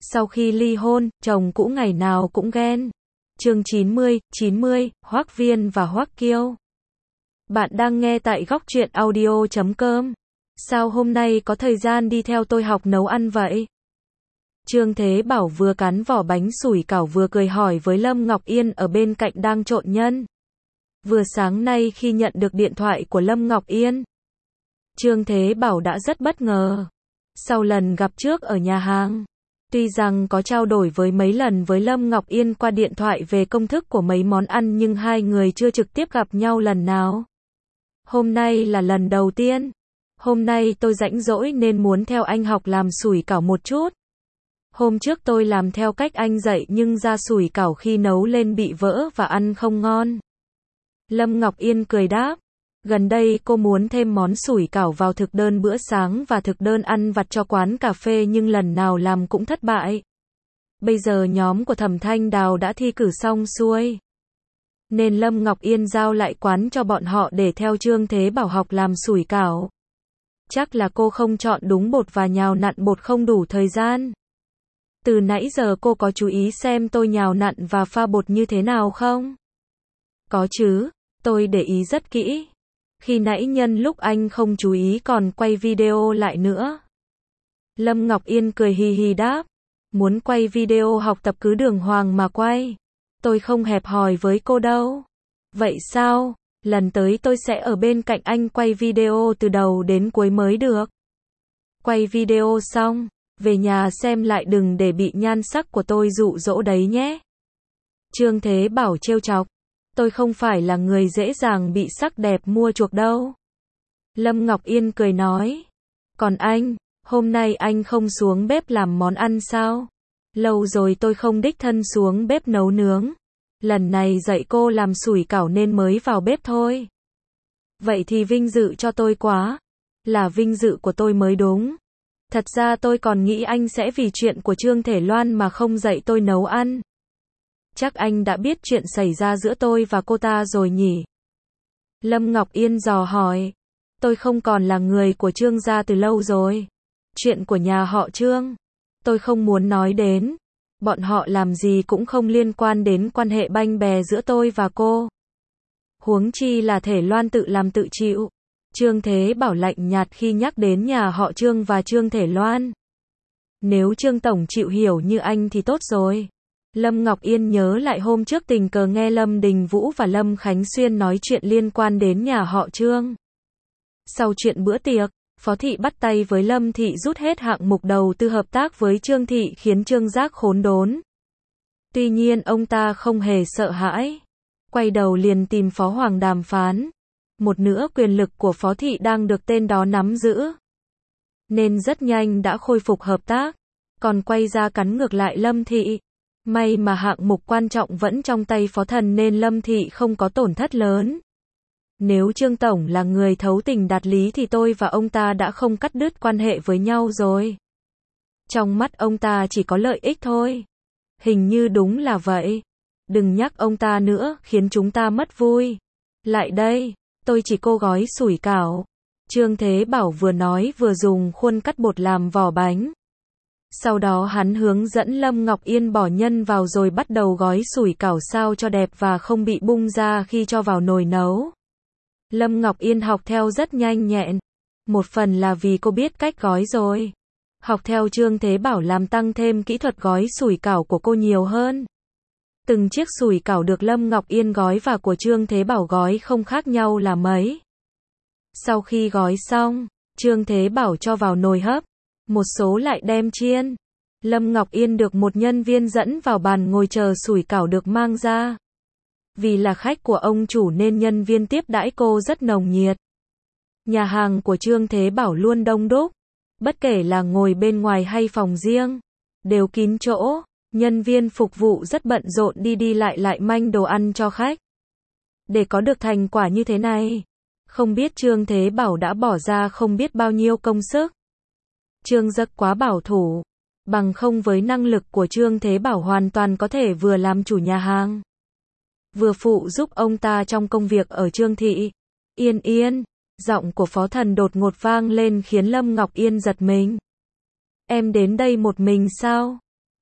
Sau khi ly hôn, chồng cũ ngày nào cũng ghen. Chương 90, Hoắc Viên và Hoắc Kiêu. Bạn đang nghe tại góc truyện audio.com. Sao hôm nay có thời gian đi theo tôi học nấu ăn vậy? Trương Thế Bảo vừa cắn vỏ bánh sủi cảo vừa cười hỏi với Lâm Ngọc Yên ở bên cạnh đang trộn nhân. Vừa sáng nay khi nhận được điện thoại của Lâm Ngọc Yên, Trương Thế Bảo đã rất bất ngờ. Sau lần gặp trước ở nhà hàng, tuy rằng có trao đổi với mấy lần với Lâm Ngọc Yên qua điện thoại về công thức của mấy món ăn nhưng hai người chưa trực tiếp gặp nhau lần nào. Hôm nay là lần đầu tiên. Hôm nay tôi rảnh rỗi nên muốn theo anh học làm sủi cảo một chút. Hôm trước tôi làm theo cách anh dạy nhưng ra sủi cảo khi nấu lên bị vỡ và ăn không ngon. Lâm Ngọc Yên cười đáp. Gần đây cô muốn thêm món sủi cảo vào thực đơn bữa sáng và thực đơn ăn vặt cho quán cà phê nhưng lần nào làm cũng thất bại. Bây giờ nhóm của Thẩm Thanh Đào đã thi cử xong xuôi, nên Lâm Ngọc Yên giao lại quán cho bọn họ để theo Trương Thế Bảo học làm sủi cảo. Chắc là cô không chọn đúng bột và nhào nặn bột không đủ thời gian. Từ nãy giờ cô có chú ý xem tôi nhào nặn và pha bột như thế nào không? Có chứ, tôi để ý rất kỹ. Khi nãy nhân lúc anh không chú ý còn quay video lại nữa. Lâm Ngọc Yên cười hì hì đáp. Muốn quay video học tập cứ đường hoàng mà quay. Tôi không hẹp hòi với cô đâu. Vậy sao? Lần tới tôi sẽ ở bên cạnh anh quay video từ đầu đến cuối mới được. Quay video xong, về nhà xem lại đừng để bị nhan sắc của tôi dụ dỗ đấy nhé. Trương Thế Bảo trêu chọc. Tôi không phải là người dễ dàng bị sắc đẹp mua chuộc đâu. Lâm Ngọc Yên cười nói. Còn anh, hôm nay anh không xuống bếp làm món ăn sao? Lâu rồi tôi không đích thân xuống bếp nấu nướng. Lần này dạy cô làm sủi cảo nên mới vào bếp thôi. Vậy thì vinh dự cho tôi quá. Là vinh dự của tôi mới đúng. Thật ra tôi còn nghĩ anh sẽ vì chuyện của Trương Thể Loan mà không dạy tôi nấu ăn. Chắc anh đã biết chuyện xảy ra giữa tôi và cô ta rồi nhỉ? Lâm Ngọc Yên dò hỏi. Tôi không còn là người của Trương gia từ lâu rồi. Chuyện của nhà họ Trương, tôi không muốn nói đến. Bọn họ làm gì cũng không liên quan đến quan hệ banh bè giữa tôi và cô. Huống chi là Thể Loan tự làm tự chịu. Trương Thế Bảo lạnh nhạt khi nhắc đến nhà họ Trương và Trương Thể Loan. Nếu Trương Tổng chịu hiểu như anh thì tốt rồi. Lâm Ngọc Yên nhớ lại hôm trước tình cờ nghe Lâm Đình Vũ và Lâm Khánh Xuyên nói chuyện liên quan đến nhà họ Trương. Sau chuyện bữa tiệc, Phó Thị bắt tay với Lâm Thị rút hết hạng mục đầu tư hợp tác với Trương Thị khiến Trương Giác khốn đốn. Tuy nhiên ông ta không hề sợ hãi. Quay đầu liền tìm Phó Hoàng đàm phán. Một nửa quyền lực của Phó Thị đang được tên đó nắm giữ. Nên rất nhanh đã khôi phục hợp tác. Còn quay ra cắn ngược lại Lâm Thị. May mà hạng mục quan trọng vẫn trong tay Phó Thần nên Lâm Thị không có tổn thất lớn. Nếu Trương Tổng là người thấu tình đạt lý thì tôi và ông ta đã không cắt đứt quan hệ với nhau rồi. Trong mắt ông ta chỉ có lợi ích thôi. Hình như đúng là vậy. Đừng nhắc ông ta nữa, khiến chúng ta mất vui. Lại đây, tôi chỉ cô gói sủi cảo. Trương Thế Bảo vừa nói vừa dùng khuôn cắt bột làm vỏ bánh. Sau đó hắn hướng dẫn Lâm Ngọc Yên bỏ nhân vào rồi bắt đầu gói sủi cảo sao cho đẹp và không bị bung ra khi cho vào nồi nấu. Lâm Ngọc Yên học theo rất nhanh nhẹn. Một phần là vì cô biết cách gói rồi. Học theo Trương Thế Bảo làm tăng thêm kỹ thuật gói sủi cảo của cô nhiều hơn. Từng chiếc sủi cảo được Lâm Ngọc Yên gói và của Trương Thế Bảo gói không khác nhau là mấy. Sau khi gói xong, Trương Thế Bảo cho vào nồi hấp. Một số lại đem chiên. Lâm Ngọc Yên được một nhân viên dẫn vào bàn ngồi chờ sủi cảo được mang ra. Vì là khách của ông chủ nên nhân viên tiếp đãi cô rất nồng nhiệt. Nhà hàng của Trương Thế Bảo luôn đông đúc. Bất kể là ngồi bên ngoài hay phòng riêng, đều kín chỗ. Nhân viên phục vụ rất bận rộn đi lại manh đồ ăn cho khách. Để có được thành quả như thế này, không biết Trương Thế Bảo đã bỏ ra không biết bao nhiêu công sức. Trương Giác quá bảo thủ. Bằng không với năng lực của Trương Thế Bảo hoàn toàn có thể vừa làm chủ nhà hàng, vừa phụ giúp ông ta trong công việc ở Trương Thị. Yên Yên, giọng của Phó Thần đột ngột vang lên khiến Lâm Ngọc Yên giật mình. Em đến đây một mình sao?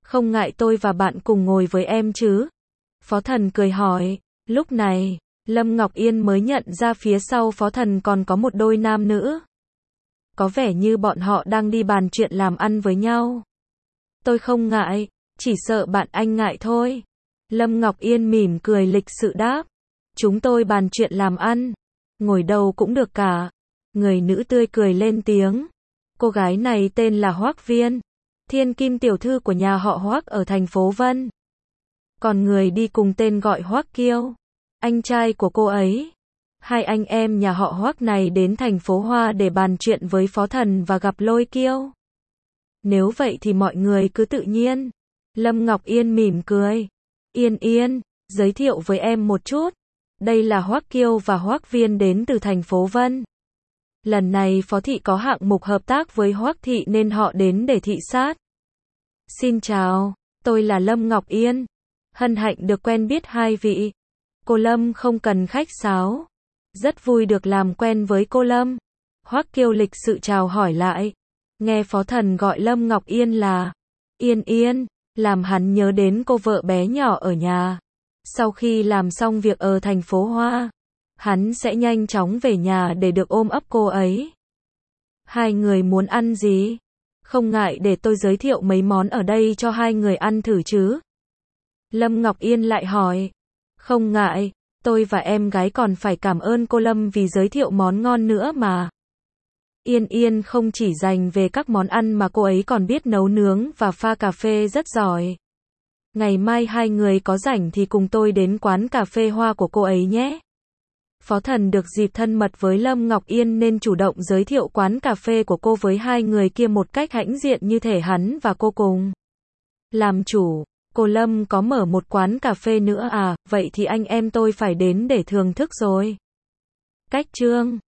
Không ngại tôi và bạn cùng ngồi với em chứ? Phó Thần cười hỏi. Lúc này, Lâm Ngọc Yên mới nhận ra phía sau Phó Thần còn có một đôi nam nữ. Có vẻ như bọn họ đang đi bàn chuyện làm ăn với nhau. Tôi không ngại, chỉ sợ bạn anh ngại thôi. Lâm Ngọc Yên mỉm cười lịch sự đáp. Chúng tôi bàn chuyện làm ăn. Ngồi đâu cũng được cả. Người nữ tươi cười lên tiếng. Cô gái này tên là Hoắc Viên. Thiên kim tiểu thư của nhà họ Hoắc ở thành phố Vân. Còn người đi cùng tên gọi Hoắc Kiêu. Anh trai của cô ấy. Hai anh em nhà họ Hoắc này đến thành phố Hoa để bàn chuyện với Phó Thần và gặp Lôi Kiêu. Nếu vậy thì mọi người cứ tự nhiên. Lâm Ngọc Yên mỉm cười. Yên Yên, giới thiệu với em một chút. Đây là Hoắc Kiêu và Hoắc Viên đến từ thành phố Vân. Lần này Phó Thị có hạng mục hợp tác với Hoắc Thị nên họ đến để thị sát. Xin chào, tôi là Lâm Ngọc Yên. Hân hạnh được quen biết hai vị. Cô Lâm không cần khách sáo. Rất vui được làm quen với cô Lâm. Hoắc Kiêu lịch sự chào hỏi lại. Nghe Phó Thần gọi Lâm Ngọc Yên là Yên Yên, làm hắn nhớ đến cô vợ bé nhỏ ở nhà. Sau khi làm xong việc ở thành phố Hoa, hắn sẽ nhanh chóng về nhà để được ôm ấp cô ấy. Hai người muốn ăn gì? Không ngại để tôi giới thiệu mấy món ở đây cho hai người ăn thử chứ? Lâm Ngọc Yên lại hỏi. Không ngại, tôi và em gái còn phải cảm ơn cô Lâm vì giới thiệu món ngon nữa mà. Yên Yên không chỉ dành về các món ăn mà cô ấy còn biết nấu nướng và pha cà phê rất giỏi. Ngày mai hai người có rảnh thì cùng tôi đến quán cà phê Hoa của cô ấy nhé. Phó Thần được dịp thân mật với Lâm Ngọc Yên nên chủ động giới thiệu quán cà phê của cô với hai người kia một cách hãnh diện như thể hắn và cô cùng làm chủ. Cô Lâm có mở một quán cà phê nữa à, vậy thì anh em tôi phải đến để thưởng thức rồi. Cách chương